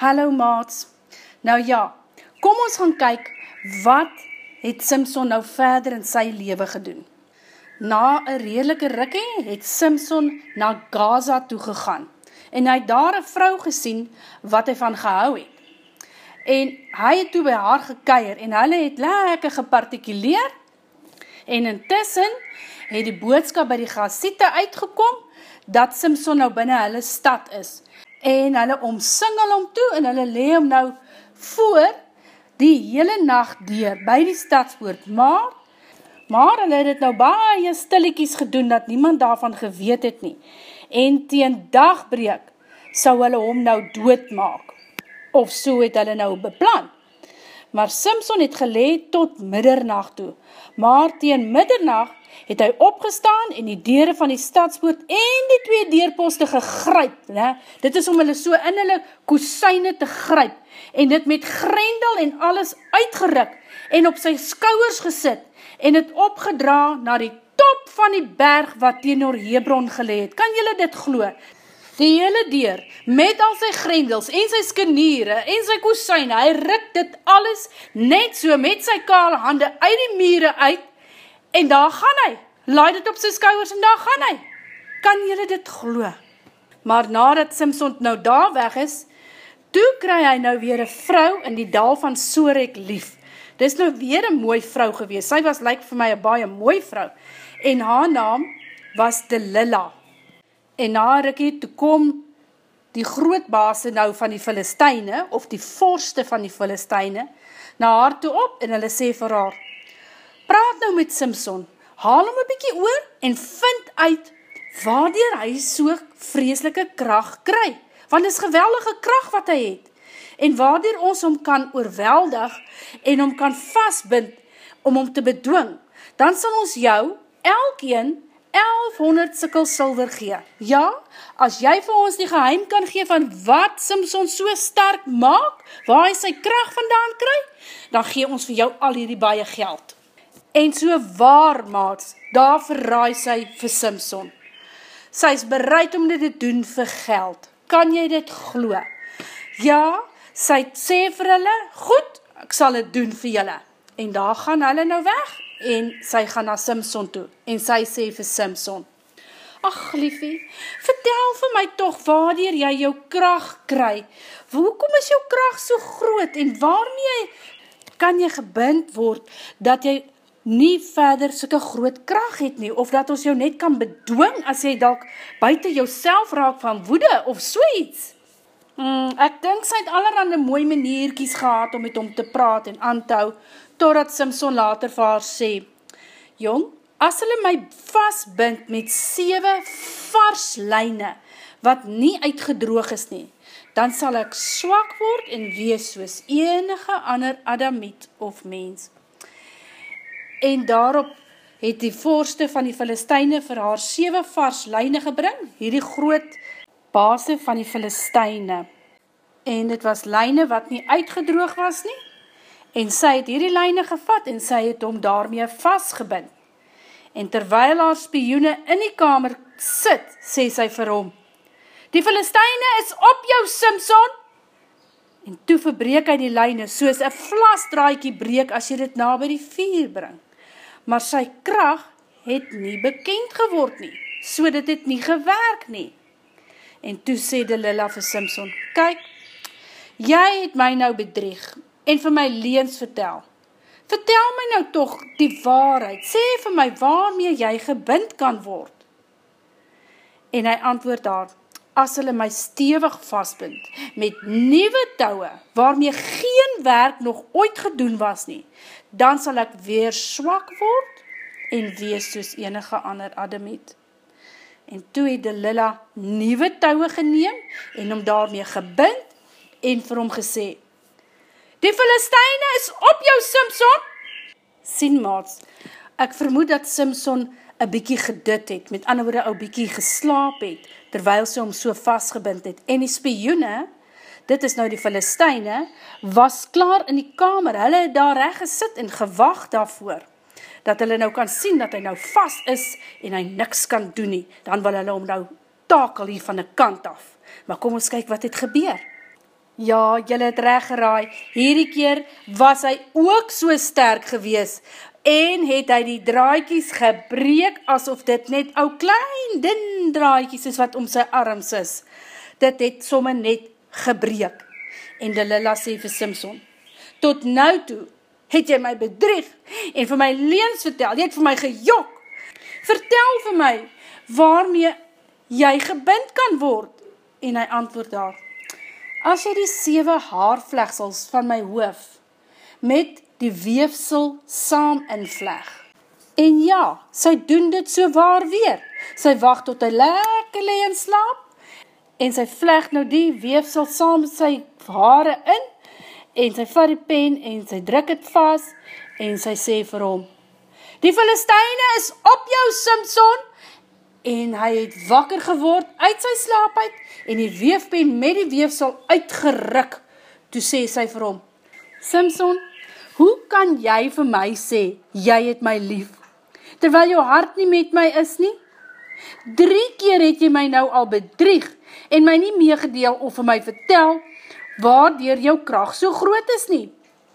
Hallo maats. Nou ja, kom ons gaan kyk, wat het Samson nou verder in sy lewe gedoen? Na 'n redelike rukkie het Samson na Gaza toe gegaan en hy het daar 'n vrou gesien wat hy van gehou het. En hy het toe by haar gekuier en hulle het lekker gepartikuleer en intussen het die boodskap by die Gasiete uitgekom dat Samson nou binne hulle stad is. En hulle omsingel hom toe en hulle lê hom nou voor die hele nag deur by die stadspoort, maar hulle het dit nou baie stilletjies gedoen dat niemand daarvan geweet het nie. En teen dagbreek sou hulle hom nou doodmaak, of so het hulle nou beplan. Maar Samson het gelê tot middernag toe, maar teen middernag het hy opgestaan en die deure van die stadspoort en die 2 deurposte gegryp. Ne? Dit is om hulle so in hulle kosyne te gryp en dit met grendel en alles uitgeruk en op sy skouers gesit en het opgedra na die top van die berg wat teenoor Hebron gelê het. Kan julle dit glo? Die hele deur, met al sy grendels en sy skeniere en sy kosyne, hy ruk dit alles net so met sy kale hande uit die mure uit en daar gaan hy, laai dit op sy skouers en daar gaan hy. Kan julle dit glo? Maar nadat Samson nou daar weg is, toe kry hy nou weer 'n vrou in die dal van Sorek lief. Dis nou weer 'n mooi vrou gewees. Sy was lyk vir my 'n baie mooi vrou. En haar naam was Delila. En na rukkie toe kom die groot baase nou van die Filistyne, of die vorste van die Filistyne, na haar toe op en hulle sê vir haar, praat nou met Samson, haal hom 'n bietjie oor en vind uit waardeur hy so vreeslike krag kry, want dit is geweldige krag wat hy het, en waardeur ons hom kan oorweldig en hom kan vasbind om hom te bedwing, dan sal ons jou elkeen 1100 sikkel silwer gee. Ja, as jy vir ons die geheim kan gee van wat Samson so sterk maak, waar hy sy krag vandaan kry, dan gee ons vir jou al hierdie baie geld. En so waar, maats, daar verraai sy vir Samson. Sy is bereid om dit te doen vir geld. Kan jy dit glo? Ja, sy sê vir hulle, goed, ek sal dit doen vir julle. En daar gaan hulle nou weg, en sy gaan na Samson toe, en sy sê vir Samson, ag liefie, vertel vir my tog waardeur jy jou krag kry. Hoekom is jou krag so groot, en waarmee kan jy gebind word, dat jy nie verder sulke groot krag het nie, of dat ons jou net kan bedwing, as jy dalk buite jouself raak van woede, of so iets. Ek dink sy het allerhande mooi maniertjies gehad om met hom te praat en aan te hou, totdat Samson later vir haar sê, jong, as hulle my vasbind met 7 vars lyne, wat nie uitgedroog is nie, dan sal ek swak word en wees soos enige ander Adamiet of mens. En daarop het die vorste van die Filistyne vir haar 7 vars lyne gebring, hierdie groot base van die Filistyne. En dit was lyne wat nie uitgedroog was nie, en sy het hierdie lyne gevat en sy het hom daarmee vasgebind. En terwyl haar spioene in die kamer sit, sê sy vir hom, die Filistyne is op jou, Samson! En toe verbreek hy die lyne, soos 'n vlasdraadjie breek as jy dit na by die vuur bring. Maar sy krag het nie bekend geword nie, so dit het nie gewerk nie. En toe sê Delila vir Samson, kyk, jy het my nou bedrieg, en vir my leuns vertel. Vertel my nou tog die waarheid, sê vir my waarmee jy gebind kan word. En hy antwoord haar, as hulle my stewig vasbind, met nuwe toue, waarmee geen werk nog ooit gedoen was nie, dan sal ek weer swak word, en wees soos enige ander Adamiet. En toe het Delila nuwe toue geneem, en hom daarmee gebind, en vir hom gesê, die Filistyne is op jou, Samson! Sien maats, ek vermoed dat Samson 'n bietjie gedit het, met ander woorde 'n bietjie geslaap het, terwyl sy hom so vasgebind het. En die spioene, dit is nou die Filistyne, was klaar in die kamer, hulle het daar reg gesit en gewag daarvoor, dat hulle nou kan sien dat hy nou vas is, en hy niks kan doen nie, dan wil hulle hom nou takel hier van 'n kant af. Maar kom ons kyk wat het gebeur. Ja, julle het reg geraai. Hierdie keer was hy ook so sterk gewees en het hy die draadjies gebreek asof dit net ou klein dun draadjies is wat om sy arms is. Dit het somme net gebreek. En Delilah sê vir Samson, tot nou toe het jy my bedrieg en vir my leuns vertel, jy het vir my gejok. Vertel vir my waarmee jy gebind kan word. En hy antwoord daar, as jy die 7 haarvlegsels van my hoof met die weefsel saam invleg. En ja, sy doen dit so waar weer. Sy wag tot hy lekker lê en slaap, en sy vleg nou die weefsel saam met sy hare in, en sy vat die pen, en sy druk het vas, en sy sê vir hom, die Filistyne is op jou, Samson, en hy het wakker geword uit sy slaap uit, en die weefpen met die weefsel uitgeruk, toe sê sy vir hom, Samson, hoe kan jy vir my sê, jy het my lief, terwyl jou hart nie met my is nie? 3 keer het jy my nou al bedrieg, en my nie meegedeel of vir my vertel, waardeur jou krag so groot is nie.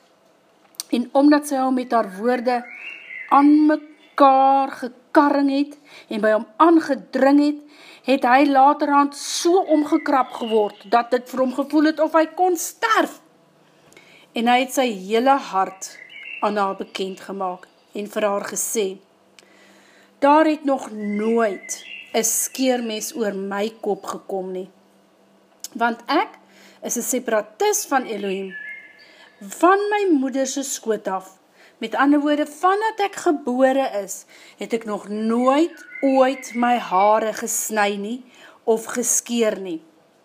En omdat sy hom met haar woorde aan mekaar gekarring het, en by hom aangedring het, het hy laterhand so omgekrap geword, dat dit vir hom gevoel het of hy kon sterf. En hy het sy hele hart aan haar bekend gemaak, en vir haar gesê, daar het nog nooit 'n skeermes oor my kop gekom nie, want ek is 'n separatist van Elohim, van my moeder se skoot af, met ander woorde, vandat ek gebore is, het ek nog nooit ooit my hare gesny nie, of geskeer nie.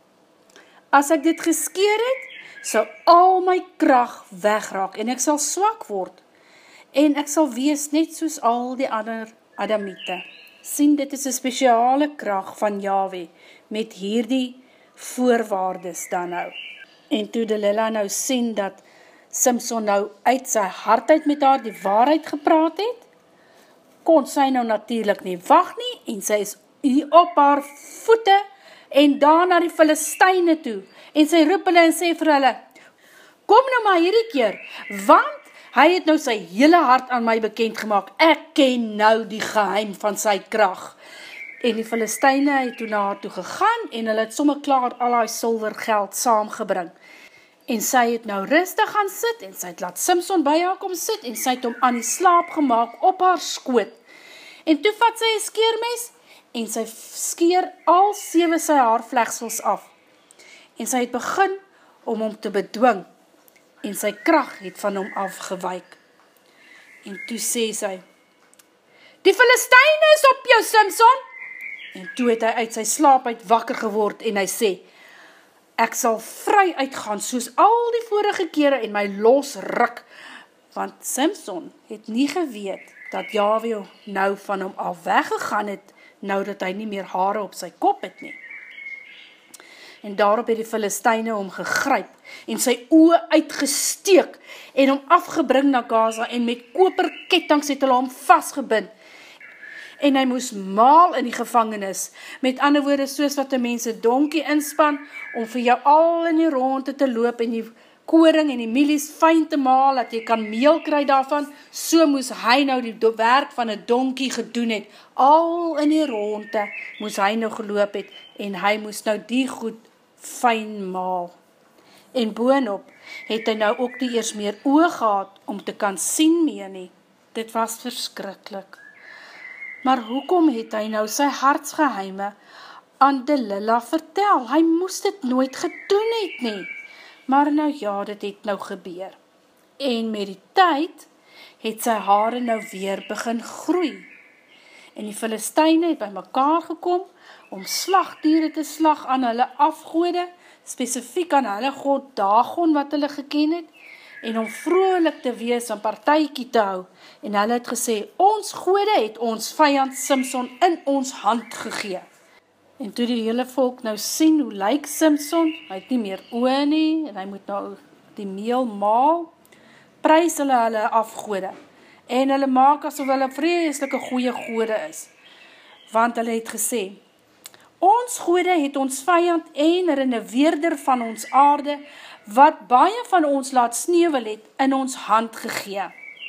As ek dit geskeer het, sal al my krag wegraak, en ek sal swak word, en ek sal wees net soos al die ander Adamiete. Sien, dit is 'n spesiale krag van Yahweh, met hierdie voorwaardes dan nou. En toe Delilah nou sien dat Samson nou uit sy hart uit met haar die waarheid gepraat het, kon sy nou natuurlijk nie wag nie, en sy is hier op haar voete, en daar na die Filistyne toe, en sy roep hulle en sê vir hulle, kom nou maar hierdie keer, want hy het nou sy hele hart aan my bekend gemaak, ek ken nou die geheim van sy krag. En die Filistyne het toe na haar toe gegaan, en hulle het sommer klaar al haar silwer geld saamgebring. En sy het nou rustig gaan sit, en sy het laat Samson by haar kom sit, en sy het hom aan die slaap gemaak op haar skoot. En toe vat sy 'n skeermes, en sy skeer al 7 sy haarvlegsels af. En sy het begin om hom te bedwing, en sy krag het van hom afgewyk. En toe sê sy, die Filistyne is op jou, Samson! En toe het hy uit sy slaap uit wakker geword, en hy sê, ek sal vry uitgaan, soos al die vorige kere, en my los ruk, want Samson het nie geweet, dat Yahweh nou van hom af weggegaan het, nou dat hy nie meer hare op sy kop het nie. En daarop het die Filistyne hom gegryp, en sy oë uitgesteek, en hom afgebring na Gaza, en met koperkettinge het hulle hom vastgebind, en hy moes maal in die gevangenis, met ander woorde soos wat die mense donkie inspan, om vir jou al in die ronde te loop, en die koring en die milies fyn te maal, dat jy kan meel kry daarvan, so moes hy nou die werk van 'n donkie gedoen het, al in die ronde moes hy nou geloop het, en hy moes nou die goed fyn maal. En boonop het hy nou ook nie eers meer oë gehad, om te kan sien meer nie. Dit was verskriklik. Maar hoekom het hy nou sy hartsgeheime aan Delilah vertel? Hy moes dit nooit gedoen het nie. Maar nou ja, dit het nou gebeur. En met die tyd het sy hare nou weer begin groei. En die Filistyne het by mekaar gekom om slagdiere te slag aan hulle afgode, spesifiek aan hulle god Dagon wat hulle geken het, en om vrolik te wees en partytjie te hou. En hulle het gesê, ons gode het ons vyand Samson in ons hand gegee. En toe die hele volk nou sien hoe lyk Samson, hy het nie meer oë nie, en hy moet nou die meel maal, prys hulle afgode. En hulle maak asof hulle vreeslike goeie gode is. Want hulle het gesê, ons gode het ons vyand en reneweerder van ons aarde wat baie van ons laat sneeuwel het, in ons hand gegee.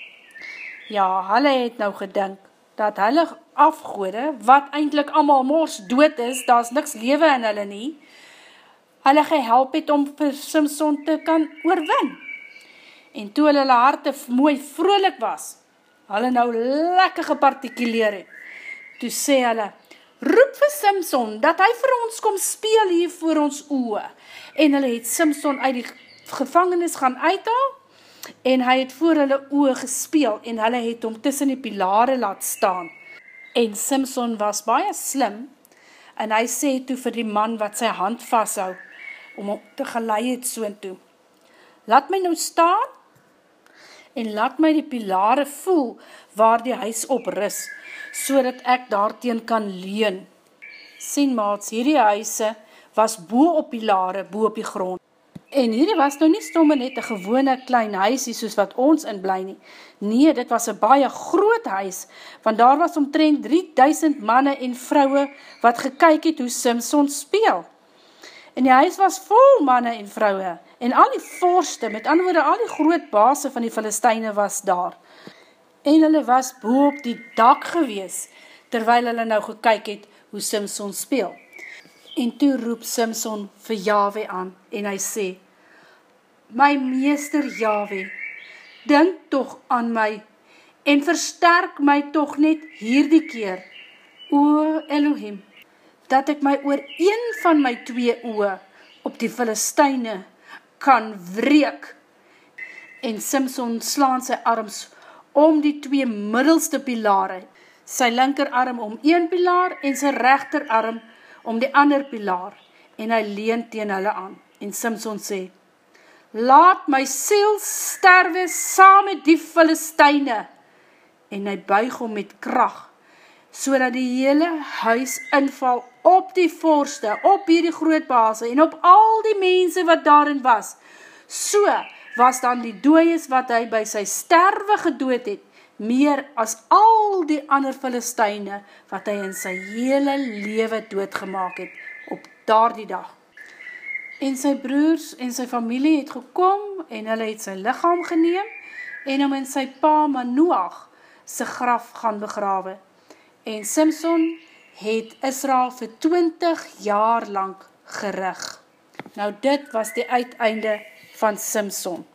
Ja, hulle het nou gedink, dat hulle afgode, wat eintlik allemaal mors dood is, daar is niks lewe in hulle nie, hulle gehelp het om vir Samson te kan oorwin. En toe hulle harte mooi vrolik was, hulle nou lekker gepartikuleer het, toe sê hulle, roep vir Samson, dat hy vir ons kom speel hier voor ons oë. En hulle het Samson uit die gevangenis gaan uithaal, en hy het voor hulle oë gespeel, en hulle het hom tussen die pilare laat staan. En Samson was baie slim, en hy sê toe vir die man wat sy hand vasthou, om hom te gelei het soontoe, laat my nou staan, en laat my die pilare voel, waar die huis op rus, so dat ek daarteen kan leun. Sien maats, hierdie huise was bo op pilare, bo op die grond. En hierdie was nou nie stomme net 'n gewone klein huisie, soos wat ons in bly nie. Nee, dit was 'n baie groot huis, want daar was omtrent 3000 manne en vroue, wat gekyk het hoe Samson speel. En die huis was vol manne en vroue, en al die vorste, met ander woorde, al die groot base van die Filistyne was daar. En hulle was bo op die dak gewees, terwyl hulle nou gekyk het hoe Samson speel. En toe roep Samson vir Jahwe aan, en hy sê, my meester Jahwe, dink tog aan my, en versterk my tog net hierdie keer, o Elohim, dat ek my oor een van my 2 oë op die Filistyne kan wreek. En Samson slaan sy arms om die 2 middelste pilare, sy linkerarm om een pilaar en sy regterarm om die ander pilaar, en hy leun teen hulle aan. En Samson sê, laat my siel sterwe saam met die Filistyne, en hy buig hom met krag, so dat die hele huis inval op die vorste, op hierdie groot base, en op al die mense wat daarin was. So was dan die dooies wat hy by sy sterwe gedood het, meer as al die ander Filistyne, wat hy in sy hele lewe doodgemaak het, op daardie dag. En sy broers en sy familie het gekom, en hulle het sy liggaam geneem, en hom in sy pa Manoach sy graf gaan begrawe. En Samson het Israel vir 20 jaar lang gerig. Nou dit was die uiteinde van Samson.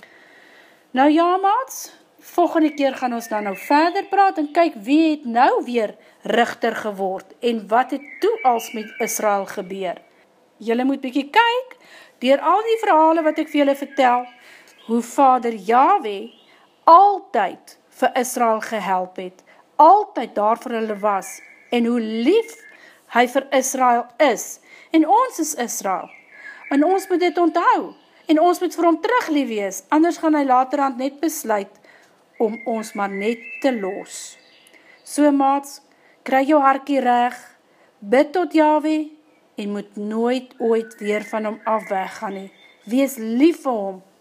Nou ja maats, volgende keer gaan ons dan nou verder praat en kyk wie het nou weer rigter geword en wat het toe als met Israel gebeur. Julle moet bietjie kyk, deur al die verhale wat ek vir julle vertel, hoe Vader Jahwe altyd vir Israel gehelp het, altyd daar vir hulle was, en hoe lief hy vir Israel is, en ons is Israel, en ons moet dit onthou, en ons moet vir hom teruglief wees, anders gaan hy laterhand net besluit, om ons maar net te los. So maats, kry jou hartjie reg, bid tot Jahwe, en moet nooit ooit weer van hom af weggaan nie. Wees lief vir hom,